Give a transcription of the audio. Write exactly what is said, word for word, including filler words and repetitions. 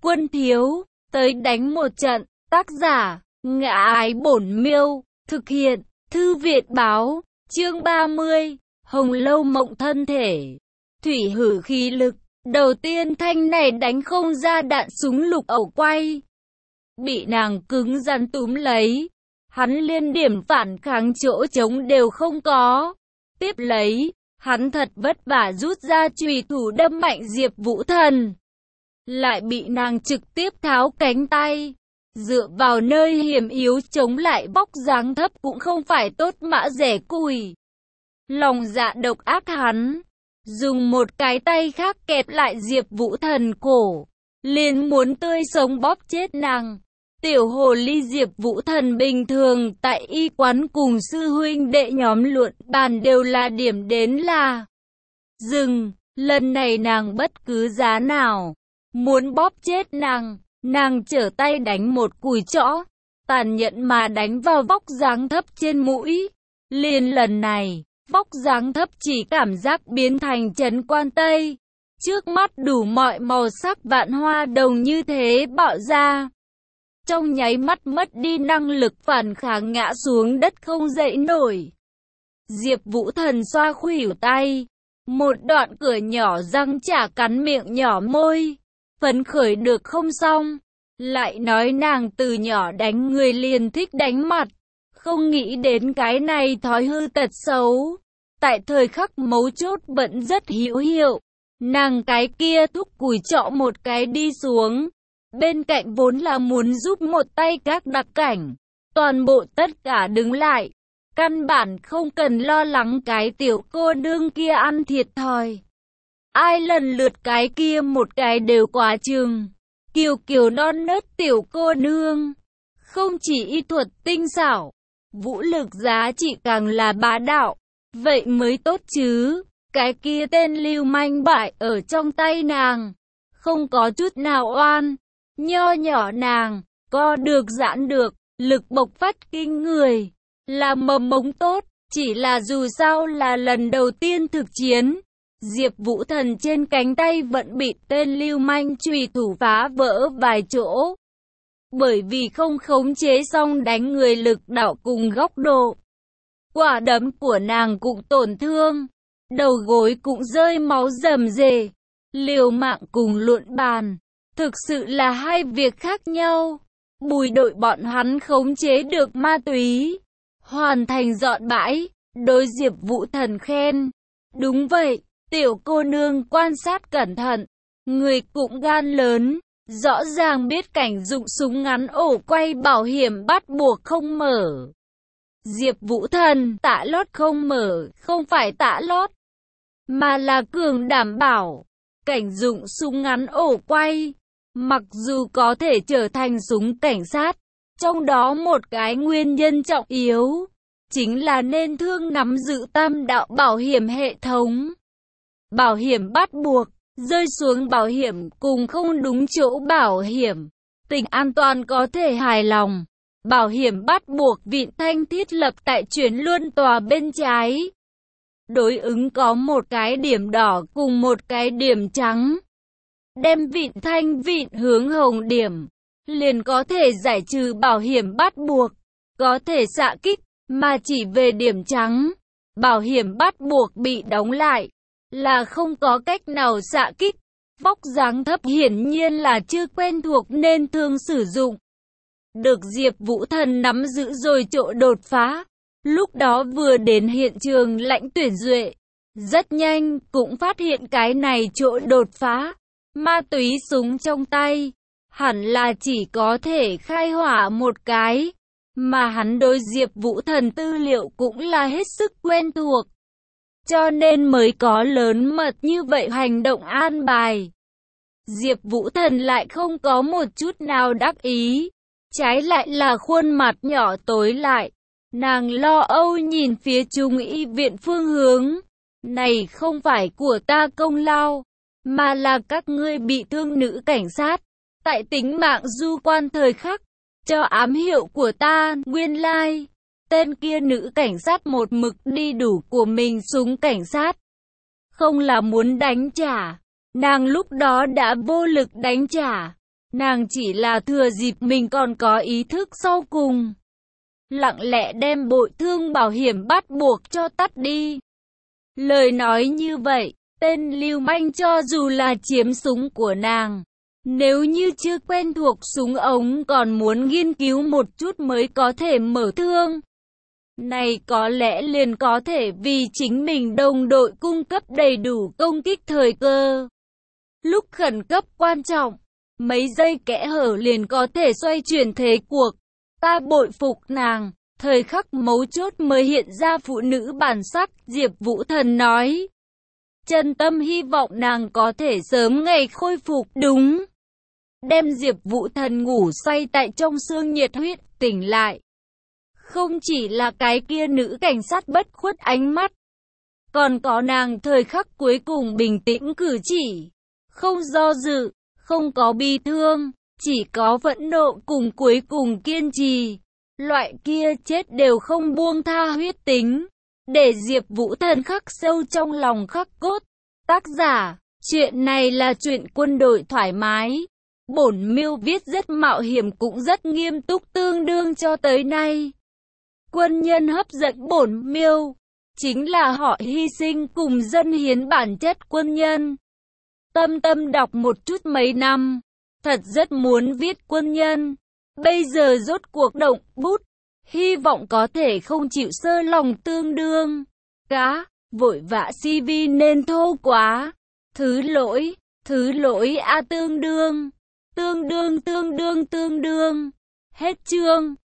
Quân thiếu, tới đánh một trận. Tác giả, Ngã Ái Bổn Miêu. Thực hiện, Thư Việt Báo. Chương ba mươi, Hồng Lâu Mộng Thân Thể. Thủy hử khí lực. Đầu tiên thanh này đánh không ra đạn súng lục ẩu quay. Bị nàng cứng rắn túm lấy. Hắn liên điểm phản kháng chỗ trống đều không có. Tiếp lấy, hắn thật vất vả rút ra chùy thủ đâm mạnh Diệp Vũ Thần. Lại bị nàng trực tiếp tháo cánh tay. Dựa vào nơi hiểm yếu chống lại vóc dáng thấp cũng không phải tốt mã rẻ củi. Lòng dạ độc ác hắn. Dùng một cái tay khác kẹp lại Diệp Vũ Thần cổ. Liền muốn tươi sống bóp chết nàng. Tiểu hồ ly Diệp Vũ Thần bình thường tại y quán cùng sư huynh đệ nhóm luận bàn đều là điểm đến là dừng. Lần này nàng bất cứ giá nào muốn bóp chết nàng, nàng trở tay đánh một cùi chõ, tàn nhẫn mà đánh vào vóc dáng thấp trên mũi. Liền lần này, vóc dáng thấp chỉ cảm giác biến thành Trấn Quan Tây. Trước mắt đủ mọi màu sắc vạn hoa đồng như thế bạo ra. Trong nháy mắt mất đi năng lực phản kháng ngã xuống đất không dậy nổi. Diệp Vũ Thần xoa khuỷu tay. Một đoạn cửa nhỏ răng chả cắn miệng nhỏ môi. Phấn khởi được không xong. Lại nói nàng từ nhỏ đánh người liền thích đánh mặt. Không nghĩ đến cái này thói hư tật xấu. Tại thời khắc mấu chốt vẫn rất hữu hiệu. Nàng cái kia thúc cùi chọ một cái đi xuống. Bên cạnh vốn là muốn giúp một tay các đặc cảnh. Toàn bộ tất cả đứng lại. Căn bản không cần lo lắng cái tiểu cô nương kia ăn thiệt thòi. Ai lần lượt cái kia một cái đều quá chừng. Kiều kiều non nớt tiểu cô nương. Không chỉ y thuật tinh xảo. Vũ lực giá trị càng là bá đạo. Vậy mới tốt chứ. Cái kia tên lưu manh bại ở trong tay nàng. Không có chút nào oan. Nho nhỏ nàng, co được giãn được, lực bộc phát kinh người, là mầm mống tốt, chỉ là dù sao là lần đầu tiên thực chiến. Diệp Vũ Thần trên cánh tay vẫn bị tên lưu manh chùy thủ phá vỡ vài chỗ. Bởi vì không khống chế xong đánh người lực đạo cùng góc độ. Quả đấm của nàng cũng tổn thương, đầu gối cũng rơi máu rầm rề, liều mạng cùng luận bàn. Thực sự là hai việc khác nhau. Bùi đội bọn hắn khống chế được ma túy. Hoàn thành dọn bãi. Đối Diệp Vũ Thần khen. Đúng vậy, tiểu cô nương quan sát cẩn thận. Người cũng gan lớn. Rõ ràng biết cảnh dụng súng ngắn ổ quay bảo hiểm bắt buộc không mở. Diệp Vũ Thần tạ lót không mở. Không phải tạ lót, mà là cường đảm bảo. Cảnh dụng súng ngắn ổ quay. Mặc dù có thể trở thành súng cảnh sát, trong đó một cái nguyên nhân trọng yếu, chính là nên thương nắm giữ tam đạo bảo hiểm hệ thống. Bảo hiểm bắt buộc, rơi xuống bảo hiểm cùng không đúng chỗ bảo hiểm, tình an toàn có thể hài lòng. Bảo hiểm bắt buộc vịn thanh thiết lập tại chuyển luân tòa bên trái. Đối ứng có một cái điểm đỏ cùng một cái điểm trắng. Đem vịn thanh vịn hướng hồng điểm, liền có thể giải trừ bảo hiểm bắt buộc, có thể xạ kích, mà chỉ về điểm trắng. Bảo hiểm bắt buộc bị đóng lại, là không có cách nào xạ kích. Vóc dáng thấp hiển nhiên là chưa quen thuộc nên thường sử dụng. Được Diệp Vũ Thần nắm giữ rồi chỗ đột phá. Lúc đó vừa đến hiện trường lãnh tuyển duệ, rất nhanh cũng phát hiện cái này chỗ đột phá. Ma túy súng trong tay, hẳn là chỉ có thể khai hỏa một cái, mà hắn đối Diệp Vũ Thần tư liệu cũng là hết sức quen thuộc. Cho nên mới có lớn mật như vậy hành động an bài. Diệp Vũ Thần lại không có một chút nào đắc ý, trái lại là khuôn mặt nhỏ tối lại. Nàng lo âu nhìn phía Trung y viện phương hướng. Này không phải của ta công lao, mà là các ngươi bị thương nữ cảnh sát, tại tính mạng du quan thời khắc, cho ám hiệu của ta, nguyên lai. Like. Tên kia nữ cảnh sát một mực đi đủ của mình súng cảnh sát. Không là muốn đánh trả, nàng lúc đó đã vô lực đánh trả. Nàng chỉ là thừa dịp mình còn có ý thức sau cùng, lặng lẽ đem bội thương bảo hiểm bắt buộc cho tắt đi. Lời nói như vậy, tên lưu manh cho dù là chiếm súng của nàng, nếu như chưa quen thuộc súng ống còn muốn nghiên cứu một chút mới có thể mở thương. Này có lẽ liền có thể vì chính mình đồng đội cung cấp đầy đủ công kích thời cơ. Lúc khẩn cấp quan trọng, mấy giây kẽ hở liền có thể xoay chuyển thế cuộc. Ta bội phục nàng, thời khắc mấu chốt mới hiện ra phụ nữ bản sắc, Diệp Vũ Thần nói. Chân tâm hy vọng nàng có thể sớm ngày khôi phục, đúng. Đem Diệp Vũ Thần ngủ say tại trong xương nhiệt huyết tỉnh lại. Không chỉ là cái kia nữ cảnh sát bất khuất ánh mắt, còn có nàng thời khắc cuối cùng bình tĩnh cử chỉ, không do dự, không có bi thương, chỉ có phẫn nộ cùng cuối cùng kiên trì. Loại kia chết đều không buông tha huyết tính, để Diệp Vũ Thần khắc sâu trong lòng khắc cốt. Tác giả, chuyện này là chuyện quân đội thoải mái. Bổn Miêu viết rất mạo hiểm cũng rất nghiêm túc, tương đương cho tới nay. Quân nhân hấp dẫn bổn Miêu chính là họ hy sinh cùng dân hiến bản chất quân nhân. Tâm tâm đọc một chút mấy năm, thật rất muốn viết quân nhân. Bây giờ rốt cuộc động bút, hy vọng có thể không chịu sơ lòng tương đương. Cá, vội vã xê vê nên thô quá. Thứ lỗi, thứ lỗi a tương đương. Tương đương tương đương tương đương. Hết chương.